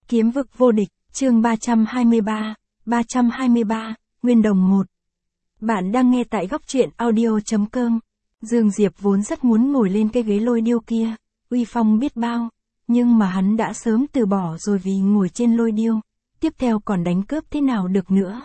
Kiếm vực vô địch, chương 323, Nguyên Đồng 1. Bạn đang nghe tại góc truyện audio.com. Dương Diệp vốn rất muốn ngồi lên cái ghế lôi điêu kia, uy phong biết bao, nhưng mà hắn đã sớm từ bỏ rồi vì ngồi trên lôi điêu, tiếp theo còn đánh cướp thế nào được nữa.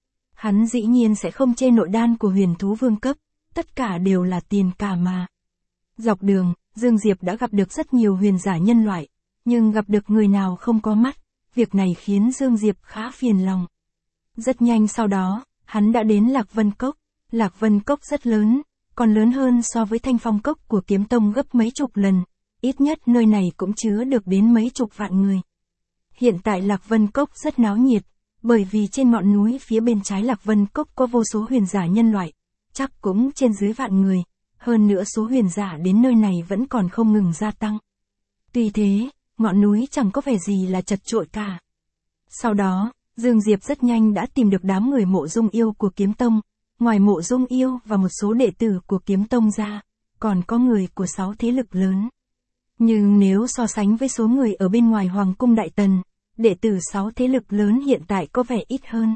Hắn dĩ nhiên sẽ không chê nội đan của huyền thú vương cấp, tất cả đều là tiền cả mà. Dọc đường, Dương Diệp đã gặp được rất nhiều huyền giả nhân loại, nhưng gặp được người nào không có mắt, việc này khiến Dương Diệp khá phiền lòng. Rất nhanh sau đó, hắn đã đến Lạc Vân Cốc. Lạc Vân Cốc rất lớn, còn lớn hơn so với Thanh Phong Cốc của Kiếm Tông gấp mấy chục lần, ít nhất nơi này cũng chứa được đến mấy chục vạn người. Hiện tại Lạc Vân Cốc rất náo nhiệt, bởi vì trên ngọn núi phía bên trái Lạc Vân Cốc có vô số huyền giả nhân loại, chắc cũng trên dưới vạn người, hơn nữa số huyền giả đến nơi này vẫn còn không ngừng gia tăng. Tuy thế, ngọn núi chẳng có vẻ gì là chật chội cả. Sau đó, Dương Diệp rất nhanh đã tìm được đám người Mộ Dung Yêu của Kiếm Tông, ngoài Mộ Dung Yêu và một số đệ tử của Kiếm Tông ra, còn có người của 6 thế lực lớn. Nhưng nếu so sánh với số người ở bên ngoài Hoàng cung Đại Tần, đệ tử 6 thế lực lớn hiện tại có vẻ ít hơn.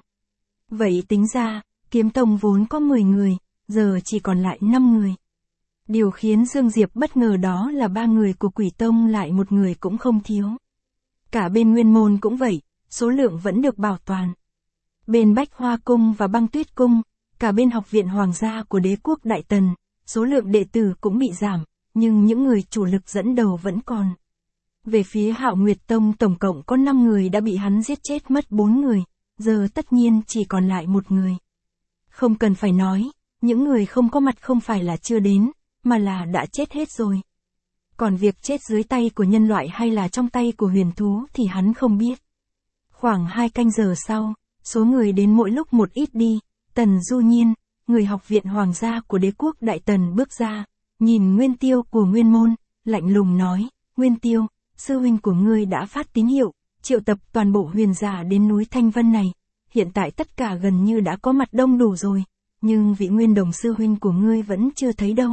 Vậy tính ra, Kiếm Tông vốn có 10 người, giờ chỉ còn lại 5 người. Điều khiến Dương Diệp bất ngờ đó là 3 người của Quỷ Tông lại một người cũng không thiếu. Cả bên Nguyên Môn cũng vậy, số lượng vẫn được bảo toàn. Bên Bách Hoa Cung và Băng Tuyết Cung, cả bên Học viện Hoàng gia của Đế quốc Đại Tần, số lượng đệ tử cũng bị giảm, nhưng những người chủ lực dẫn đầu vẫn còn. Về phía Hạo Nguyệt Tông tổng cộng có 5 người đã bị hắn giết chết mất 4 người, giờ tất nhiên chỉ còn lại 1 người. Không cần phải nói, những người không có mặt không phải là chưa đến, mà là đã chết hết rồi. Còn việc chết dưới tay của nhân loại hay là trong tay của huyền thú thì hắn không biết. Khoảng 2 canh giờ sau, số người đến mỗi lúc một ít đi, Tần Du Nhiên, người Học viện Hoàng gia của Đế quốc Đại Tần bước ra, nhìn Nguyên Tiêu của Nguyên Môn, lạnh lùng nói, Nguyên Tiêu, sư huynh của ngươi đã phát tín hiệu, triệu tập toàn bộ huyền giả đến núi Thanh Vân này, hiện tại tất cả gần như đã có mặt đông đủ rồi, nhưng vị Nguyên Đồng sư huynh của ngươi vẫn chưa thấy đâu.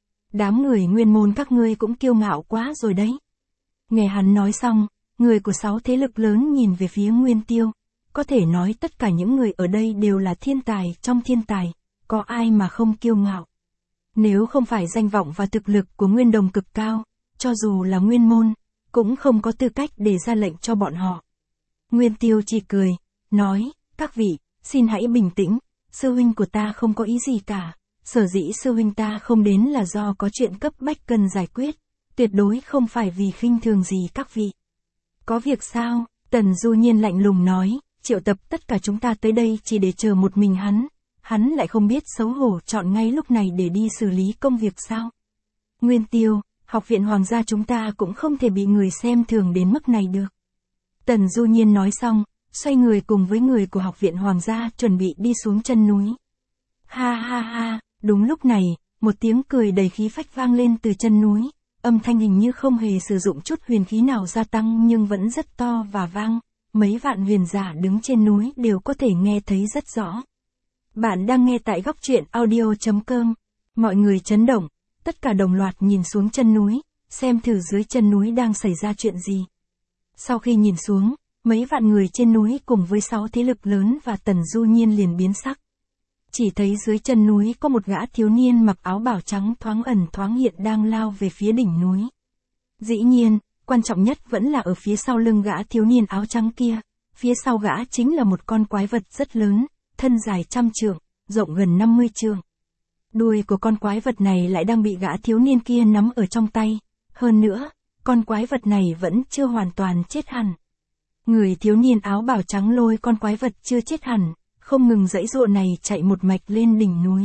Đám người Nguyên Môn các ngươi cũng kiêu ngạo quá rồi đấy. Nghe hắn nói xong, người của 6 thế lực lớn nhìn về phía Nguyên Tiêu, có thể nói tất cả những người ở đây đều là thiên tài trong thiên tài, có ai mà không kiêu ngạo. Nếu không phải danh vọng và thực lực của Nguyên Đồng cực cao, cho dù là Nguyên Môn, cũng không có tư cách để ra lệnh cho bọn họ. Nguyên Tiêu chỉ cười, nói, các vị, xin hãy bình tĩnh, sư huynh của ta không có ý gì cả, sở dĩ sư huynh ta không đến là do có chuyện cấp bách cần giải quyết, tuyệt đối không phải vì khinh thường gì các vị. Có việc sao? Tần Du Nhiên lạnh lùng nói, triệu tập tất cả chúng ta tới đây chỉ để chờ một mình hắn lại không biết xấu hổ chọn ngay lúc này để đi xử lý công việc sao? Nguyên Tiêu, Học viện Hoàng gia chúng ta cũng không thể bị người xem thường đến mức này được. Tần Du Nhiên nói xong, xoay người cùng với người của Học viện Hoàng gia chuẩn bị đi xuống chân núi. Ha ha ha, đúng lúc này, một tiếng cười đầy khí phách vang lên từ chân núi, âm thanh hình như không hề sử dụng chút huyền khí nào gia tăng nhưng vẫn rất to và vang, mấy vạn huyền giả đứng trên núi đều có thể nghe thấy rất rõ. Bạn đang nghe tại góc truyện audio.com, mọi người chấn động, tất cả đồng loạt nhìn xuống chân núi, xem thử dưới chân núi đang xảy ra chuyện gì. Sau khi nhìn xuống, mấy vạn người trên núi cùng với 6 thế lực lớn và Tần Du Nhiên liền biến sắc. Chỉ thấy dưới chân núi có một gã thiếu niên mặc áo bào trắng thoáng ẩn thoáng hiện đang lao về phía đỉnh núi. Dĩ nhiên, quan trọng nhất vẫn là ở phía sau lưng gã thiếu niên áo trắng kia, phía sau gã chính là một con quái vật rất lớn, thân dài 100 trượng, rộng gần 50 trượng. Đuôi của con quái vật này lại đang bị gã thiếu niên kia nắm ở trong tay, hơn nữa, con quái vật này vẫn chưa hoàn toàn chết hẳn. Người thiếu niên áo bào trắng lôi con quái vật chưa chết hẳn, không ngừng giãy giụa này chạy một mạch lên đỉnh núi.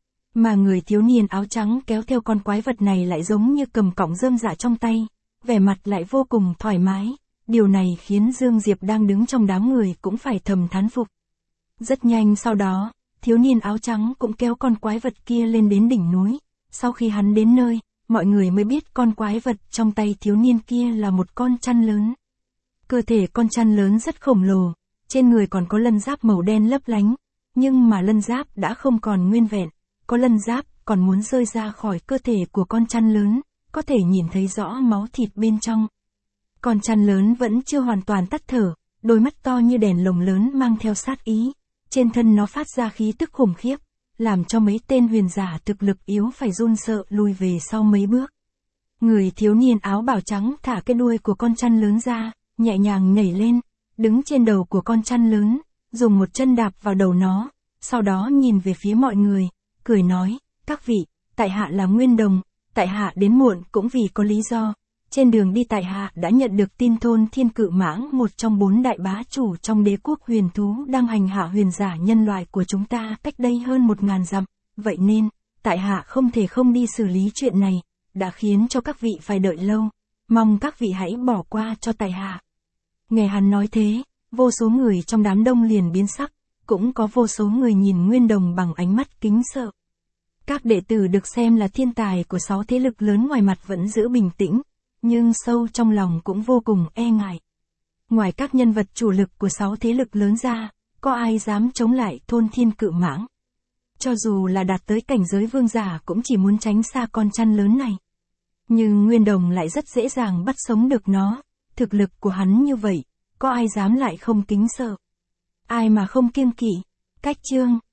Mà người thiếu niên áo trắng kéo theo con quái vật này lại giống như cầm cọng rơm rạ trong tay, vẻ mặt lại vô cùng thoải mái, điều này khiến Dương Diệp đang đứng trong đám người cũng phải thầm thán phục. Rất nhanh sau đó, thiếu niên áo trắng cũng kéo con quái vật kia lên đến đỉnh núi, sau khi hắn đến nơi, mọi người mới biết con quái vật trong tay thiếu niên kia là một con chăn lớn. Cơ thể con chăn lớn rất khổng lồ, trên người còn có lân giáp màu đen lấp lánh, nhưng mà lân giáp đã không còn nguyên vẹn, có lân giáp còn muốn rơi ra khỏi cơ thể của con chăn lớn, có thể nhìn thấy rõ máu thịt bên trong. Con chăn lớn vẫn chưa hoàn toàn tắt thở, đôi mắt to như đèn lồng lớn mang theo sát ý. Trên thân nó phát ra khí tức khủng khiếp, làm cho mấy tên huyền giả thực lực yếu phải run sợ lùi về sau mấy bước. Người thiếu niên áo bào trắng thả cái đuôi của con chăn lớn ra, nhẹ nhàng nhảy lên, đứng trên đầu của con chăn lớn, dùng một chân đạp vào đầu nó, sau đó nhìn về phía mọi người, cười nói, các vị, tại hạ là Nguyên Đồng, tại hạ đến muộn cũng vì có lý do. Trên đường đi tại hạ đã nhận được tin thôn Thiên Cự Mãng, một trong 4 đại bá chủ trong đế quốc huyền thú, đang hành hạ huyền giả nhân loại của chúng ta cách đây hơn 1000 dặm, vậy nên, tại hạ không thể không đi xử lý chuyện này, đã khiến cho các vị phải đợi lâu, mong các vị hãy bỏ qua cho tại hạ. Nghe hắn nói thế, vô số người trong đám đông liền biến sắc, cũng có vô số người nhìn Nguyên Đồng bằng ánh mắt kính sợ. Các đệ tử được xem là thiên tài của 6 thế lực lớn ngoài mặt vẫn giữ bình tĩnh, nhưng sâu trong lòng cũng vô cùng e ngại. Ngoài các nhân vật chủ lực của 6 thế lực lớn ra, có ai dám chống lại thôn Thiên Cự Mãng? Cho dù là đạt tới cảnh giới vương giả cũng chỉ muốn tránh xa con chăn lớn này. Nhưng Nguyên Đồng lại rất dễ dàng bắt sống được nó, thực lực của hắn như vậy, có ai dám lại không kính sợ? Ai mà không kiêng kỵ? Cách chương